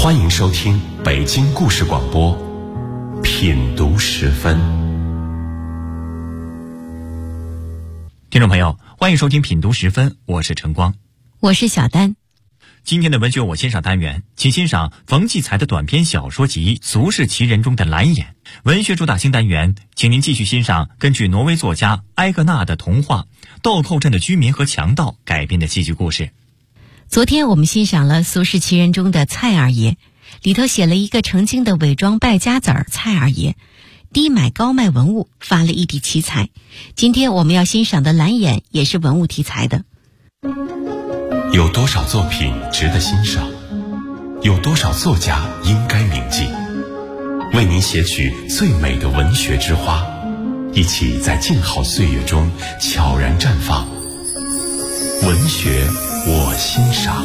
欢迎收听北京故事广播品读时分。 听众朋友，欢迎收听品读时分，我是晨光， 我是小丹。 今天的文学我欣赏单元，请欣赏冯骥才的短篇小说集《俗世奇人》中的蓝眼。文学主打新单元，请您继续欣赏根据挪威作家埃格纳的童话《豆蔻镇的居民和强盗》改编的戏剧故事。 昨天我们欣赏了《俗世奇人》中的蔡二爷，里头写了一个曾经的伪装败家子儿蔡二爷，低买高卖文物，发了一笔奇财。今天我们要欣赏的蓝眼也是文物题材的。 有多少作品值得欣赏？有多少作家应该铭记？为您写取最美的文学之花，一起在静好岁月中悄然绽放。文学我欣赏。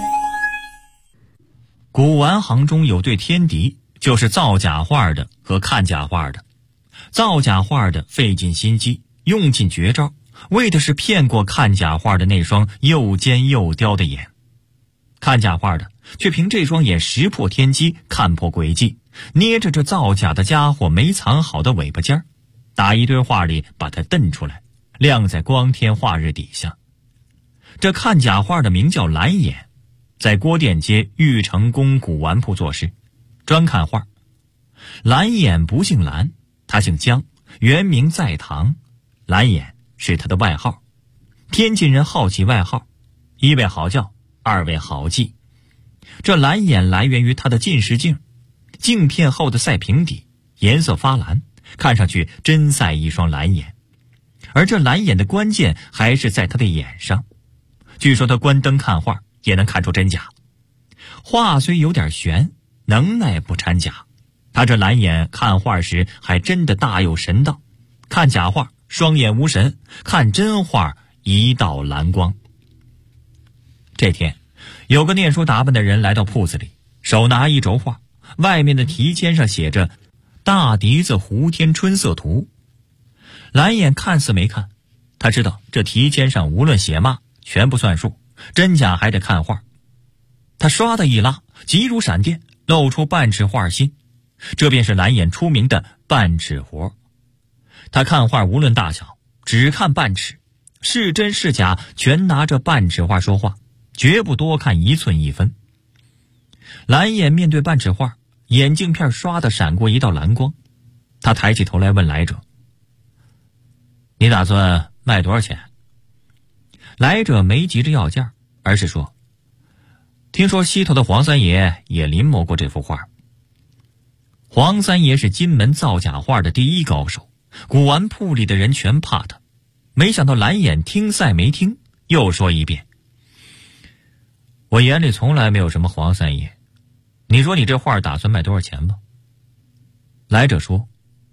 古玩行中有对天敌，就是造假画的和看假画的。造假画的费尽心机，用尽绝招，为的是骗过看假画的那双又尖又刁的眼。看假画的却凭这双眼识破天机，看破诡计，捏着这造假的家伙没藏好的尾巴尖儿，打一堆画里把它瞪出来，晾在光天化日底下。这看假画的名叫蓝眼，在郭店街玉成宫古玩铺做事，专看画。蓝眼不姓蓝，他姓姜，原名在堂，蓝眼是他的外号。天津人好起外号，一位好叫，二位好记。这蓝眼来源于他的近视镜，镜片后的赛平底，颜色发蓝，看上去真赛一双蓝眼。而这蓝眼的关键还是在他的眼上，据说他关灯看画也能看出真假。画虽有点悬，能耐不掺假。他这蓝眼看画时还真的大有神道，看假画双眼无神，看真画一道蓝光。这天有个念书打扮的人来到铺子里，手拿一轴画，外面的题签上写着大笛子胡天春色图。蓝眼看似没看，他知道这题签上无论写嘛全不算数，真假还得看画。他唰的一拉，急如闪电，露出半尺画心，这便是蓝眼出名的半尺活。他看画无论大小，只看半尺，是真是假全拿着半尺画说话，绝不多看一寸一分。蓝眼面对半尺画，眼镜片唰的闪过一道蓝光，他抬起头来问来者：你打算卖多少钱？来者没急着要价，而是说：听说西头的黄三爷也临摹过这幅画。黄三爷是金门造假画的第一高手，古玩铺里的人全怕他。没想到蓝眼听赛没听，又说一遍：我眼里从来没有什么黄三爷，你说你这画打算卖多少钱吧？来者说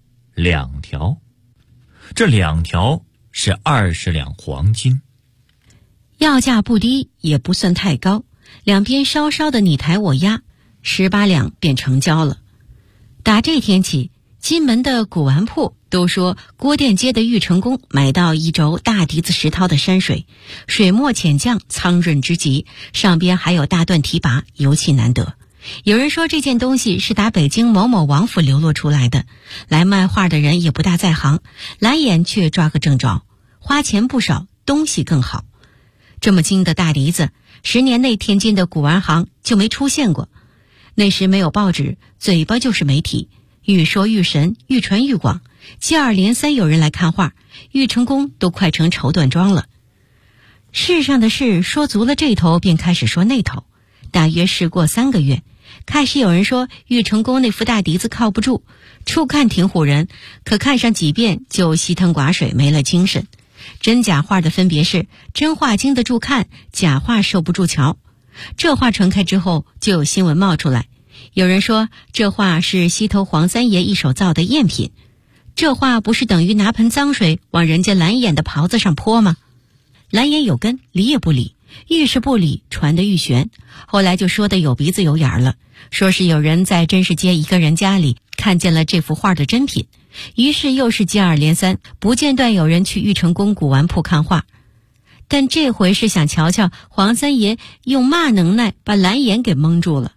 2条，这2条是20两黄金。 要价不低，也不算太高，两边稍稍的你抬我压，18两便成交了。打这天起，金门的古玩铺都说郭店街的玉成宫买到一轴大笛子石涛的山水，水墨浅绛，苍润之极，上边还有大段题跋，尤其难得。有人说这件东西是打北京某某王府流落出来的，来卖画的人也不大在行，蓝眼却抓个正着，花钱不少，东西更好。这么精的大笛子，10年内天津的古玩行就没出现过。那时没有报纸，嘴巴就是媒体，愈说愈神，愈传愈广，接二连三有人来看画，玉成宫都快成绸缎庄了。世上的事说足了这头，便开始说那头。大约事过3个月，开始有人说玉成宫那副大笛子靠不住，初看挺唬人，可看上几遍就稀汤寡水，没了精神。真假画的分别是，真画经得住看，假画受不住瞧。这话传开之后，就有新闻冒出来，有人说这画是西头黄三爷一手造的赝品，这话不是等于拿盆脏水往人家蓝眼的袍子上泼吗？蓝眼有根，理也不理，愈是不理，传得愈玄。后来就说的有鼻子有眼了，说是有人在真市街一个人家里看见了这幅画的真品，于是又是接二连三，不间断有人去玉成宫古玩铺看画。但这回是想瞧瞧黄三爷用嘛能耐把蓝眼给蒙住了。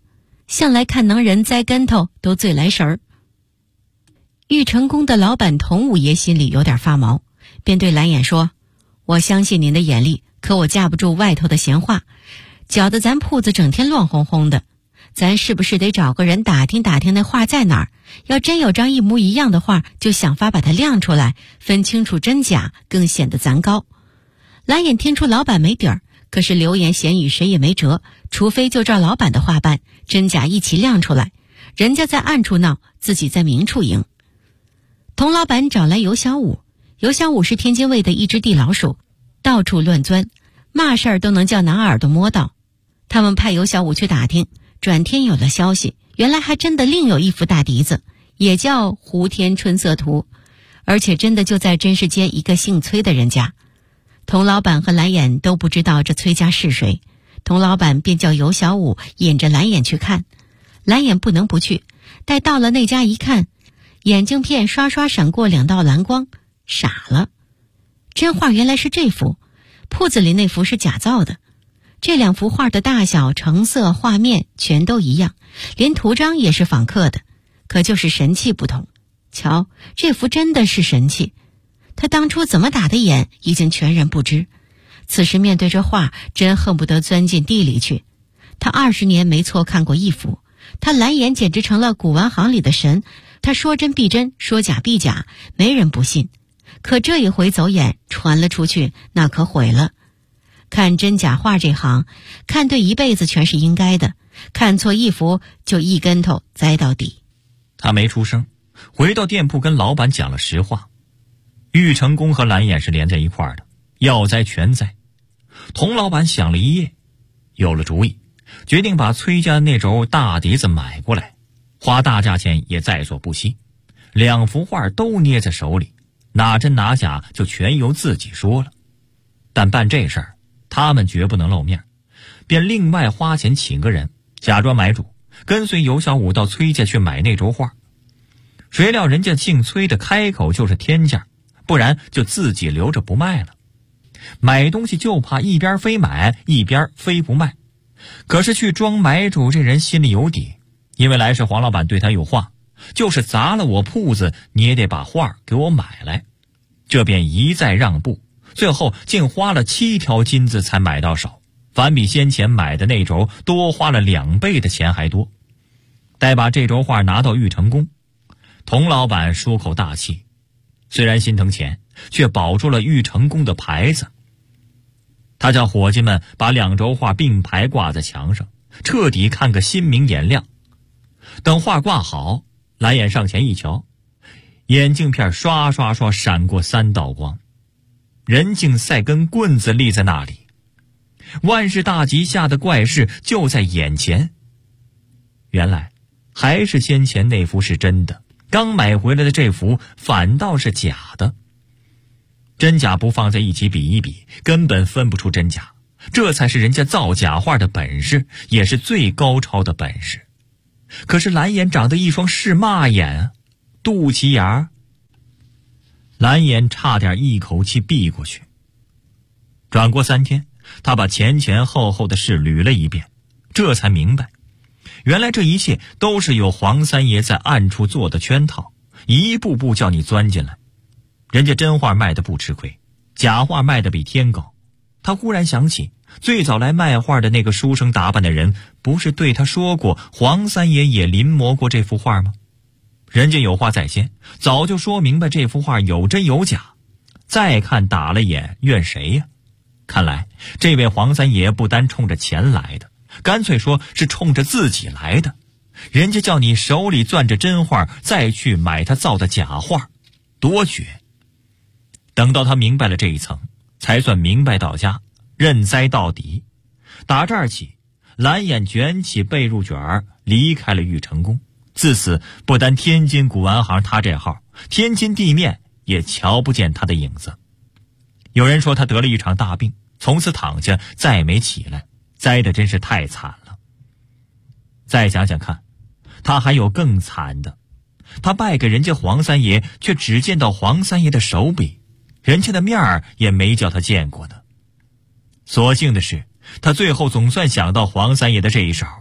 向来看能人栽跟头都最来神儿。玉成宫的老板童五爷心里有点发毛，便对蓝眼说：我相信您的眼力，可我架不住外头的闲话，搅得咱铺子整天乱哄哄的。咱是不是得找个人打听打听那画在哪儿？要真有张一模一样的画，就想法把它亮出来，分清楚真假，更显得咱高。蓝眼听出老板没底儿，可是流言闲语谁也没辙，除非就照老板的话办，真假一起亮出来，人家在暗处闹，自己在明处赢。童老板找来尤小五，尤小五是天津卫的一只地老鼠，到处乱钻，嘛事儿都能叫拿耳朵摸到。他们派尤小五去打听，转天有了消息，原来还真的另有一幅大笛子，也叫《胡天春色图》，而且真的就在真市街一个姓崔的人家。童老板和蓝眼都不知道这崔家是谁，童老板便叫尤小五引着蓝眼去看。蓝眼不能不去，待到了那家一看，眼镜片刷刷闪过2道蓝光，傻了。真画原来是这幅，铺子里那幅是假造的。这2幅画的大小、成色、画面全都一样，连图章也是仿刻的，可就是神气不同。瞧，这幅真的是神气，他当初怎么打的眼，已经全然不知。此时面对这画，真恨不得钻进地里去。他20年没错看过一幅，他蓝眼简直成了古玩行里的神，他说真必真，说假必假，没人不信。可这一回走眼传了出去，那可毁了。看真假画这行，看对一辈子全是应该的，看错一幅就一跟头栽到底。 他没出声，回到店铺跟老板讲了实话。玉成功和蓝眼是连在一块儿的，要栽全栽。童老板想了一夜，有了主意，决定把崔家那轴大笛子买过来，花大价钱也在所不惜。2幅画都捏在手里，哪真哪假就全由自己说了。但办这事儿他们绝不能露面，便另外花钱请个人，假装买主，跟随尤小五到崔家去买那轴画。谁料人家姓崔的开口就是天价，不然就自己留着不卖了。买东西就怕一边非买一边非不卖，可是去装买主这人心里有底，因为来时黄老板对他有话，就是砸了我铺子你也得把画给我买来。这便一再让步，最后竟花了7条金子才买到手，反比先前买的那轴多花了2倍的钱还多。待把这轴画拿到玉成宫，童老板舒口大气，虽然心疼钱，却保住了玉成宫的牌子。他叫伙计们把2轴画并排挂在墙上，彻底看个心明眼亮。等画挂好，蓝眼上前一瞧，眼镜片刷刷刷闪过3道光，人竟赛根棍子立在那里。万事大吉下的怪事就在眼前。原来还是先前那幅是真的，刚买回来的这幅反倒是假的。真假不放在一起比一比，根本分不出真假，这才是人家造假画的本事，也是最高超的本事。可是蓝眼长得一双是嘛眼啊，肚脐眼儿。蓝眼差点一口气闭过去。转过3天，他把前前后后的事捋了一遍，这才明白，原来这一切都是有黄三爷在暗处做的圈套，一步步叫你钻进来。人家真画卖的不吃亏，假画卖的比天高。他忽然想起，最早来卖画的那个书生打扮的人，不是对他说过黄三爷也临摹过这幅画吗？人家有话在先，早就说明白这幅画有真有假，再看打了眼，怨谁呀？看来这位黄三爷不单冲着钱来的，干脆说是冲着自己来的。人家叫你手里攥着真画，再去买他造的假画，多绝！等到他明白了这一层，才算明白到家，认栽到底。打这儿起，蓝眼卷起被褥卷离开了玉成宫。自此不单天津古玩行他这号，天津地面也瞧不见他的影子。有人说他得了一场大病，从此躺下再没起来，栽得真是太惨了。再想想看，他还有更惨的，他拜给人家黄三爷，却只见到黄三爷的手笔，人家的面儿也没叫他见过呢。所幸的是，他最后总算想到黄三爷的这一手，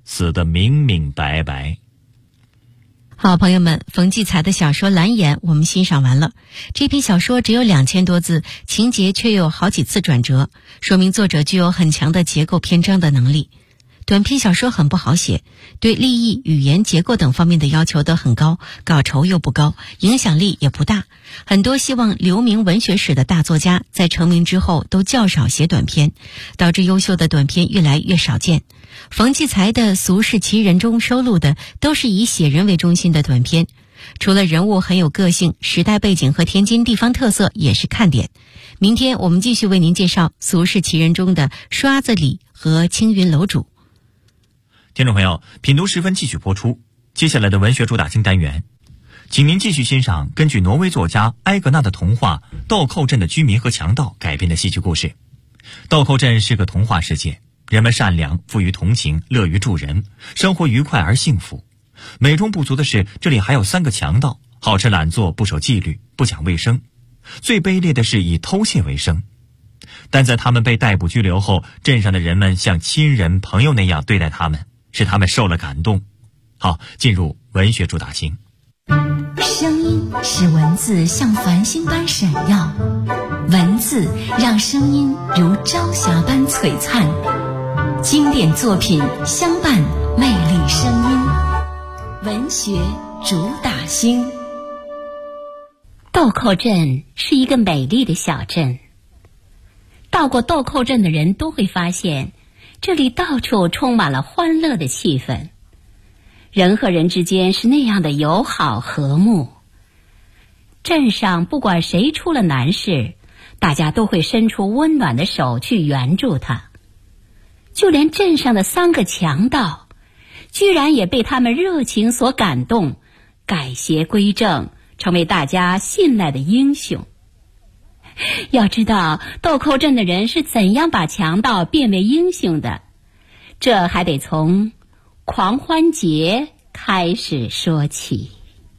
死得明明白白。 好，朋友们，冯骥才的小说《蓝眼》我们欣赏完了。这篇小说只有2000多字，情节却有好几次转折，说明作者具有很强的结构篇章的能力。短篇小说很不好写，对立意、语言、结构等方面的要求都很高，稿酬又不高，影响力也不大。很多希望留名文学史的大作家在成名之后都较少写短篇，导致优秀的短篇越来越少见。冯骥才的《俗世奇人》中收录的都是以写人为中心的短篇，除了人物很有个性，时代背景和天津地方特色也是看点。明天我们继续为您介绍《俗世奇人》中的刷子李和青云楼主。 听众朋友，品读10分继续播出。接下来的文学主打星单元，请您继续欣赏根据挪威作家埃格纳的童话《豆蔻镇的居民和强盗》改编的戏剧故事。豆蔻镇是个童话世界，人们善良，富于同情，乐于助人，生活愉快而幸福。美中不足的是，这里还有3个强盗，好吃懒做，不守纪律，不讲卫生。最卑劣的是以偷窃为生。但在他们被逮捕拘留后，镇上的人们像亲人朋友那样对待他们，使他们受了感动。好，进入文学主打星。 声音使文字像繁星般闪耀，文字让声音如朝霞般璀璨。经典作品相伴，魅力声音。文学主打星。豆蔻镇是一个美丽的小镇，到过豆蔻镇的人都会发现，这里到处充满了欢乐的气氛，人和人之间是那样的友好和睦。镇上不管谁出了难事，大家都会伸出温暖的手去援助他。就连镇上的3个强盗，居然也被他们热情所感动，改邪归正，成为大家信赖的英雄。要知道豆蔻镇的人是怎样把强盗变为英雄的，这还得从狂欢节开始说起。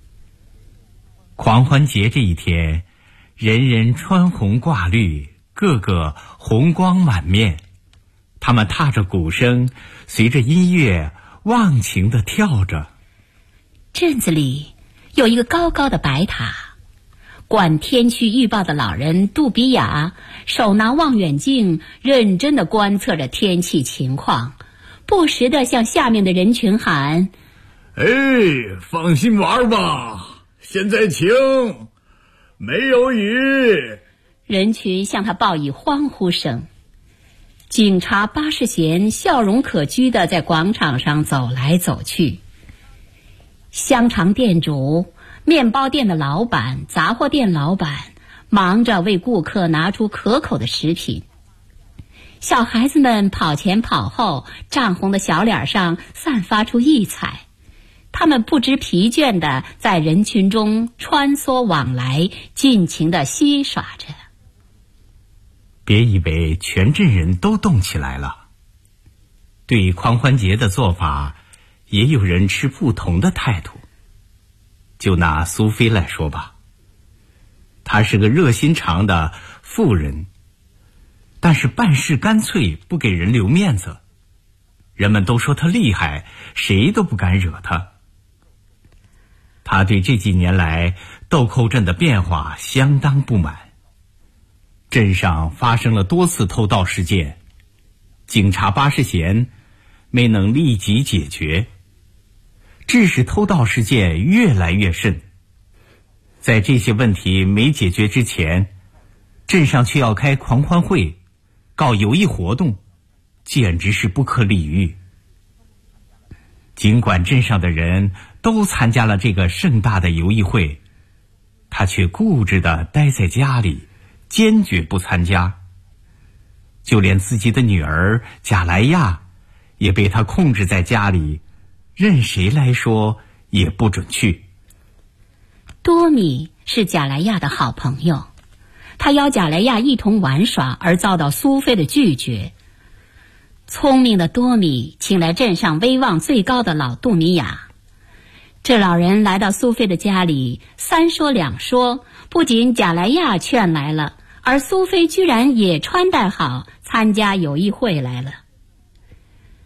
狂欢节这一天，人人穿红挂绿，个个红光满面。他们踏着鼓声，随着音乐忘情地跳着。 镇子里有一个高高的白塔，管天气预报的老人杜比亚手拿望远镜，认真地观测着天气情况，不时地向下面的人群喊： 放心玩吧，现在晴，没有雨。 人群向他报以欢呼声。警察巴士贤笑容可掬地在广场上走来走去。香肠店主、面包店的老板、杂货店老板忙着为顾客拿出可口的食品。小孩子们跑前跑后，涨红的小脸上散发出异彩。他们不知疲倦地在人群中穿梭往来，尽情地嬉耍着。 别以为全镇人都动起来了，对狂欢节的做法，也有人持不同的态度。就拿苏菲来说吧，她是个热心肠的妇人，但是办事干脆，不给人留面子。人们都说她厉害，谁都不敢惹她。她对这几年来豆蔻镇的变化相当不满。镇上发生了多次偷盗事件，警察巴士贤没能立即解决，致使偷盗事件越来越甚。在这些问题没解决之前，镇上却要开狂欢会，搞游艺活动，简直是不可理喻。尽管镇上的人都参加了这个盛大的游艺会，他却固执地待在家里，坚决不参加。就连自己的女儿贾莱亚也被他控制在家里，任谁来说也不准去。 多米是贾莱亚的好朋友，他邀贾莱亚一同玩耍，而遭到苏菲的拒绝。聪明的多米请来镇上威望最高的老杜米亚。这老人来到苏菲的家里，三说两说，不仅贾莱亚劝来了，而苏菲居然也穿戴好参加友谊会来了。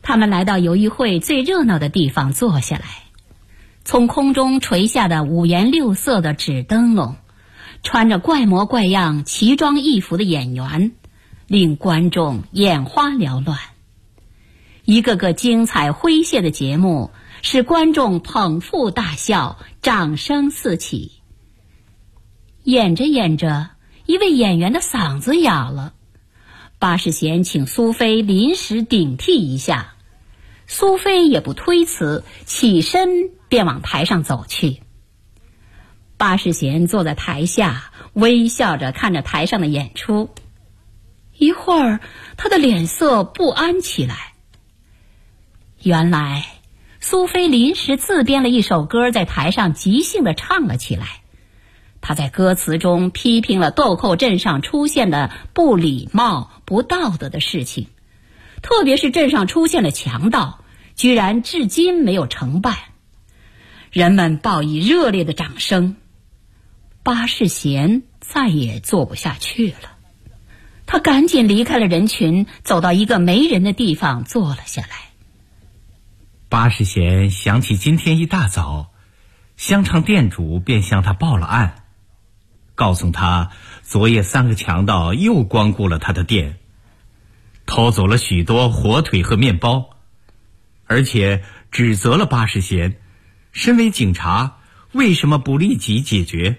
他们来到游艺会最热闹的地方坐下来，从空中垂下的五颜六色的纸灯笼，穿着怪模怪样奇装异服的演员，令观众眼花缭乱。一个个精彩诙谐的节目使观众捧腹大笑，掌声四起。演着演着，一位演员的嗓子哑了，巴士贤请苏菲临时顶替一下，苏菲也不推辞，起身便往台上走去。巴士贤坐在台下，微笑着看着台上的演出。一会儿，他的脸色不安起来。原来，苏菲临时自编了一首歌，在台上即兴地唱了起来。他在歌词中批评了豆蔻镇上出现的不礼貌、不道德的事情，特别是镇上出现了强盗，居然至今没有惩办。人们报以热烈的掌声。巴士贤再也坐不下去了，他赶紧离开了人群，走到一个没人的地方坐了下来。 巴士贤想起今天一大早，香肠店主便向他报了案，告诉他昨夜3个强盗又光顾了他的店，偷走了许多火腿和面包，而且指责了巴士贤身为警察为什么不立即解决。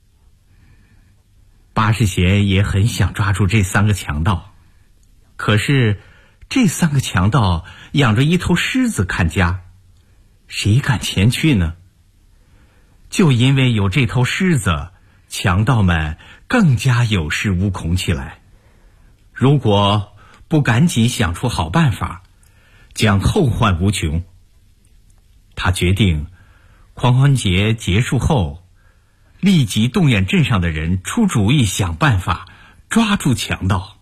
巴士贤也很想抓住这3个强盗，可是这3个强盗养着一头狮子看家，谁敢前去呢？就因为有这头狮子，强盗们更加有恃无恐起来。如果不赶紧想出好办法，将后患无穷。他决定狂欢节结束后，立即动员镇上的人出主意，想办法抓住强盗。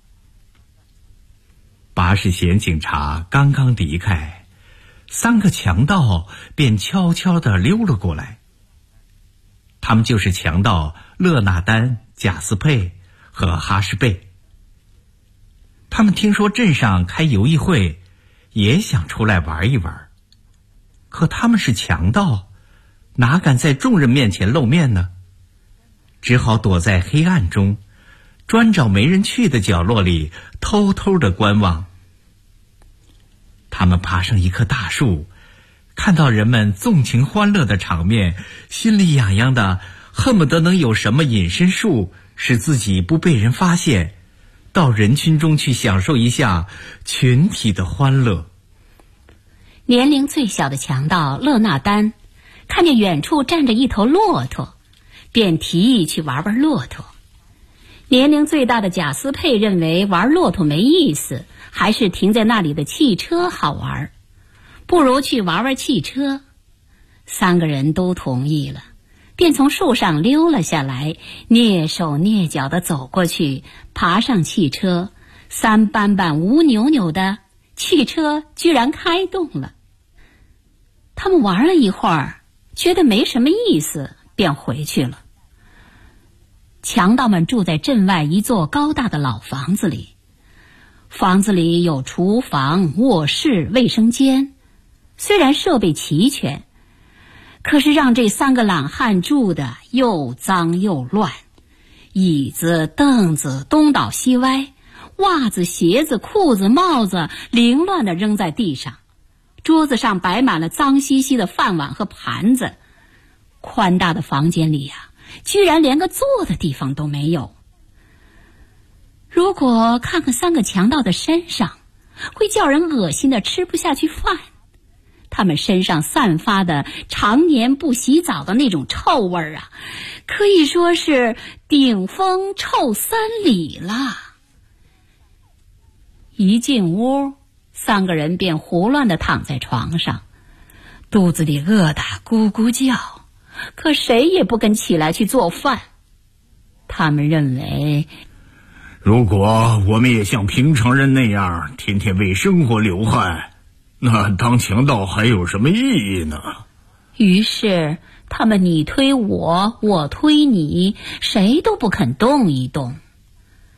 巴士贤警察刚刚离开，3个强盗便悄悄地溜了过来。他们就是强盗勒纳丹、贾斯佩和哈什贝。他们听说镇上开游艺会，也想出来玩一玩。可他们是强盗，哪敢在众人面前露面呢？只好躲在黑暗中，专找没人去的角落里偷偷地观望。他们爬上一棵大树，看到人们纵情欢乐的场面，心里痒痒的，恨不得能有什么隐身术，使自己不被人发现，到人群中去享受一下群体的欢乐。 年龄最小的强盗勒纳丹看见远处站着一头骆驼，便提议去玩玩骆驼。年龄最大的贾斯佩认为玩骆驼没意思，还是停在那里的汽车好玩，不如去玩玩汽车。3个人都同意了，便从树上溜了下来，蹑手蹑脚地走过去，爬上汽车，3板板5扭扭的，汽车居然开动了。他们玩了一会儿，觉得没什么意思，便回去了。强盗们住在镇外一座高大的老房子里，房子里有厨房、卧室、卫生间，虽然设备齐全，可是让这3个懒汉住的又脏又乱，椅子、凳子东倒西歪，袜子、鞋子、裤子、帽子凌乱地扔在地上，桌子上摆满了脏兮兮的饭碗和盘子。宽大的房间里居然连个坐的地方都没有。如果看看3个强盗的身上，会叫人恶心的吃不下去饭。他们身上散发的常年不洗澡的那种臭味可以说是顶风臭3里了。一进屋，3个人便胡乱地躺在床上，肚子里饿得咕咕叫，可谁也不肯起来去做饭。他们认为， 如果我们也像平常人那样天天为生活流汗，那当强盗还有什么意义呢？ 于是他们你推我，我推你，谁都不肯动一动。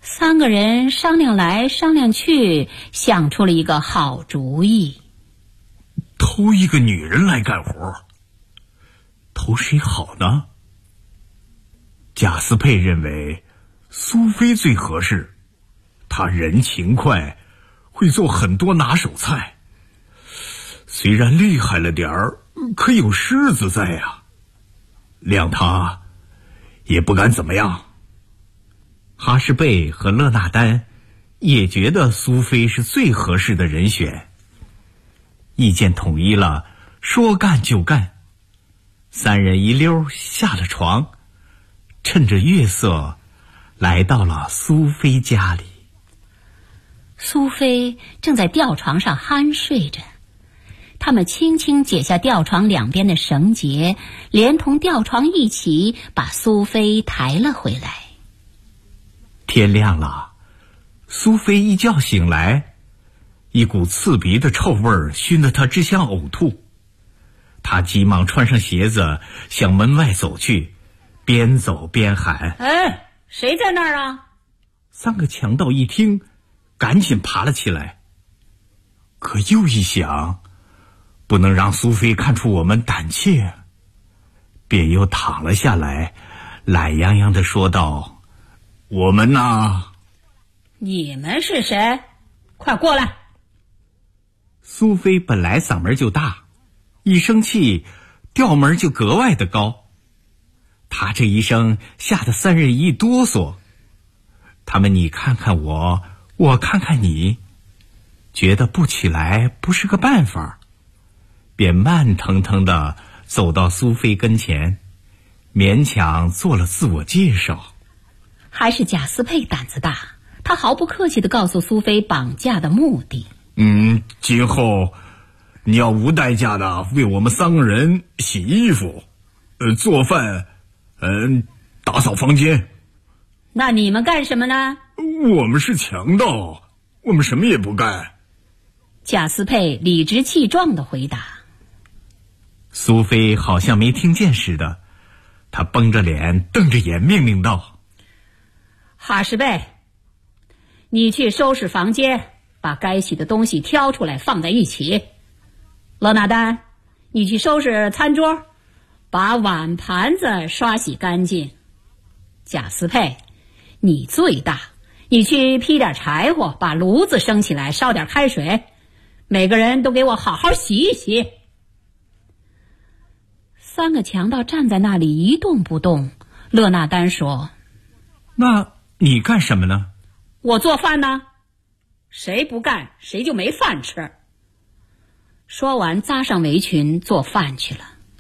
3个人商量来商量去，想出了一个好主意。 偷一个女人来干活，偷谁好呢？贾斯佩认为苏菲最合适，她人勤快，会做很多拿手菜，虽然厉害了点儿，可有狮子在呀，谅她也不敢怎么样。 哈什贝和勒纳丹也觉得苏菲是最合适的人选，意见统一了，说干就干。3人一溜下了床，趁着月色来到了苏菲家里。 苏菲正在吊床上酣睡着，他们轻轻解下吊床两边的绳结，连同吊床一起把苏菲抬了回来。 天亮了，苏菲一觉醒来，一股刺鼻的臭味儿熏得她只想呕吐。她急忙穿上鞋子向门外走去，边走边喊： 哎，谁在那儿啊 ？3个强盗一听，赶紧爬了起来。 可又一想，不能让苏菲看出我们胆怯，便又躺了下来，懒洋洋地说道：我们呐。 你们是谁？快过来！ 苏菲本来嗓门就大，一生气调门就格外的高。她这一声吓得3人一哆嗦，他们你看看我，我看看你，觉得不起来不是个办法，便慢腾腾地走到苏菲跟前，勉强做了自我介绍。 还是贾斯佩胆子大，他毫不客气地告诉苏菲绑架的目的。 今后你要无代价的为我们3个人洗衣服、做饭、打扫房间。 那你们干什么呢？ 我们是强盗，我们什么也不干。 贾斯佩理直气壮地回答。 苏菲好像没听见似的，她绷着脸瞪着眼命令道： 哈什贝，你去收拾房间，把该洗的东西挑出来放在一起。勒纳丹，你去收拾餐桌，把碗盘子刷洗干净。贾斯佩，你最大，你去劈点柴火，把炉子升起来，烧点开水，每个人都给我好好洗一洗。3个强盗站在那里一动不动。勒纳丹说： 那你干什么呢？ 我做饭呢，谁不干谁就没饭吃。说完扎上围裙做饭去了。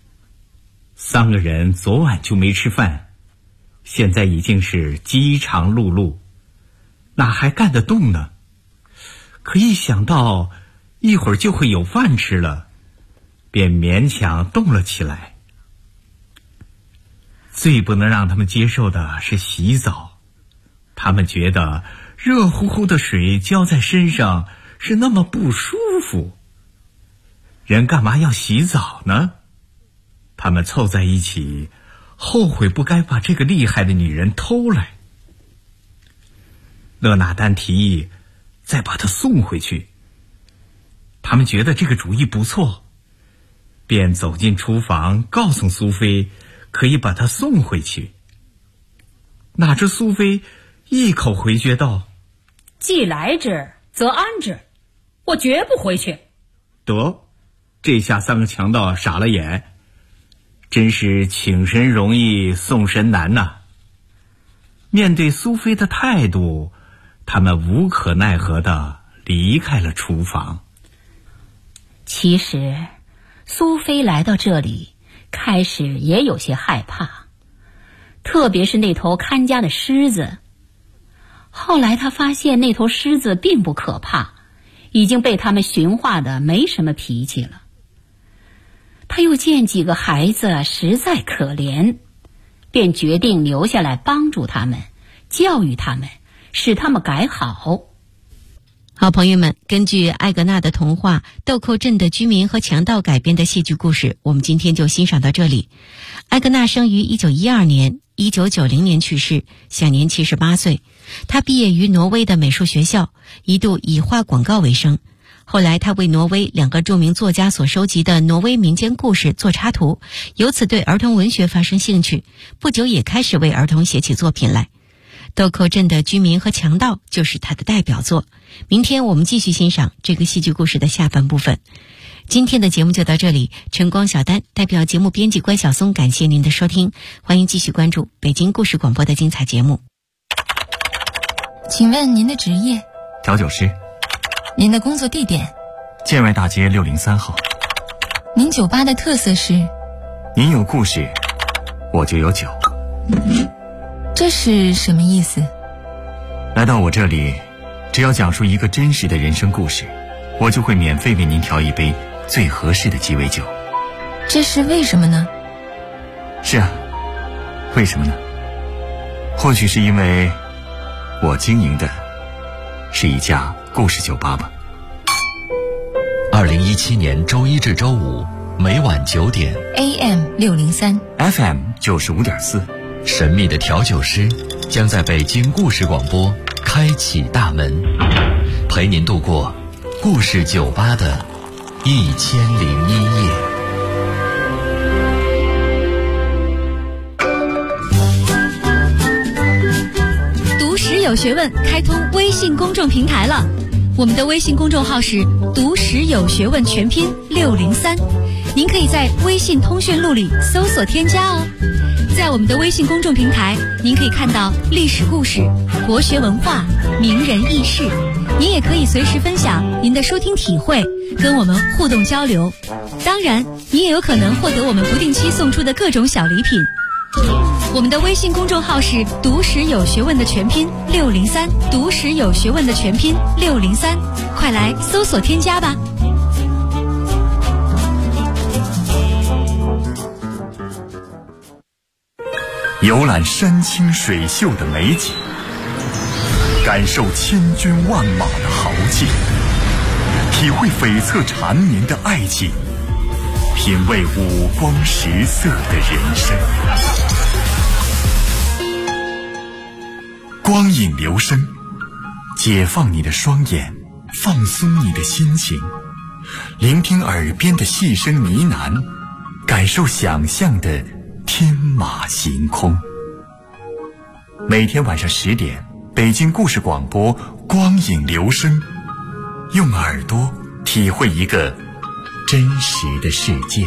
3个人昨晚就没吃饭，现在已经是饥肠辘辘，哪还干得动呢？可一想到一会儿就会有饭吃了，便勉强动了起来。最不能让他们接受的是洗澡，他们觉得热乎乎的水浇在身上是那么不舒服。人干嘛要洗澡呢？他们凑在一起，后悔不该把这个厉害的女人偷来。勒纳丹提议再把她送回去，他们觉得这个主意不错，便走进厨房告诉苏菲可以把她送回去。哪知苏菲一口回绝道： 既来之则安之，我绝不回去。 得，这下3个强盗傻了眼，真是请神容易送神难呐。面对苏菲的态度，他们无可奈何地离开了厨房。 其实苏菲来到这里开始也有些害怕，特别是那头看家的狮子。后来他发现那头狮子并不可怕，已经被他们驯化的没什么脾气了。他又见几个孩子实在可怜，便决定留下来帮助他们，教育他们，使他们改好。 好朋友们，根据艾格纳的童话《豆蔻镇的居民和强盗》改编的戏剧故事，我们今天就欣赏到这里。艾格纳生于1912年 1990年去世，享年78岁。他毕业于挪威的美术学校，一度以画广告为生。后来他为挪威2个著名作家所收集的挪威民间故事做插图，由此对儿童文学发生兴趣，不久也开始为儿童写起作品来。豆蔻镇的居民和强盗就是他的代表作。明天我们继续欣赏这个戏剧故事的下半部分。今天的节目就到这里，晨光小丹代表节目编辑关晓松感谢您的收听，欢迎继续关注北京故事广播的精彩节目。 请问您的职业？ 调酒师。 您的工作地点？ 建外大街603号。 您酒吧的特色是？ 您有故事，我就有酒。 这是什么意思？ 来到我这里，只要讲述一个真实的人生故事，我就会免费为您调一杯最合适的鸡尾酒。 这是为什么呢？ 是啊，为什么呢？或许是因为我经营的是一家故事酒吧吧。 2017年周一至周五每晚9点 AM 603 FM 95.4， 神秘的调酒师将在北京故事广播开启大门，陪您度过故事酒吧的1001夜。 读史有学问开通微信公众平台了，我们的微信公众号是读史有学问全拼603，您可以在微信通讯录里搜索添加哦。在我们的微信公众平台，您可以看到历史故事、国学文化、名人轶事，您也可以随时分享您的收听体会，跟我们互动交流。当然，您也有可能获得我们不定期送出的各种小礼品。我们的微信公众号是读史有学问的全拼603，读史有学问的全拼603，快来搜索添加吧。 游览山清水秀的美景，感受千军万马的豪气，体会悱恻缠绵的爱情，品味五光十色的人生。光影留声，解放你的双眼，放松你的心情，聆听耳边的细声呢喃，感受想象的天马行空。每天晚上10点，北京故事广播光影留声，用耳朵体会一个真实的世界。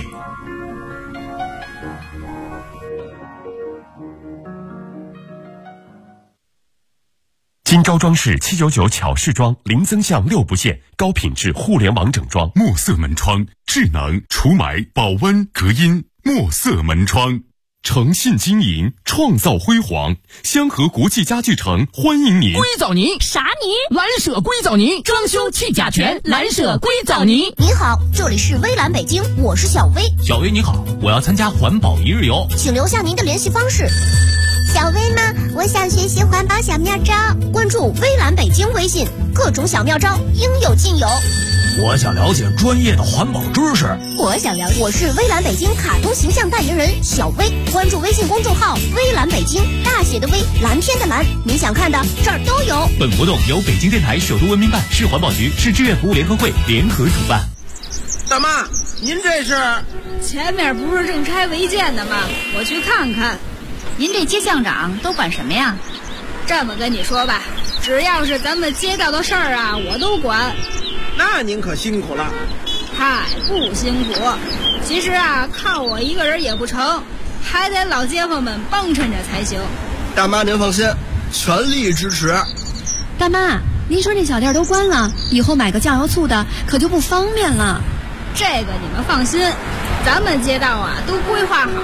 金招装饰799巧饰装，零增项6不限，高品质互联网整装。 墨色门窗，智能除霾、保温、隔音。墨色门窗，诚信经营，创造辉煌。香河国际家具城欢迎您。 硅藻泥啥泥？蓝舍硅藻泥，装修去甲醛，蓝舍硅藻泥。 你好，这里是微蓝北京，我是小薇。 小薇你好，我要参加环保一日游， 请留下您的联系方式。小薇吗？我想学习环保小妙招，关注微蓝北京微信，各种小妙招应有尽有。 我想了解专业的环保知识。 我想了解，我是微蓝北京卡通形象代言人小薇，关注微信公众号微蓝北京，大写的微，蓝天的蓝，你想看的这儿都有。 本活动由北京电台首都文明办、市环保局、市志愿服务联合会联合主办。 大妈，您这是？ 前面不是正拆违建的吗？我去看看。 您这街巷长都管什么呀？ 这么跟你说吧，只要是咱们街道的事儿啊，我都管。 那您可辛苦了。 嗨，不辛苦。其实啊，靠我一个人也不成，还得老街坊们帮衬着才行。 大妈您放心，全力支持。 大妈，您说这小店都关了，以后买个酱油醋的可就不方便了。 这个你们放心，咱们街道啊都规划好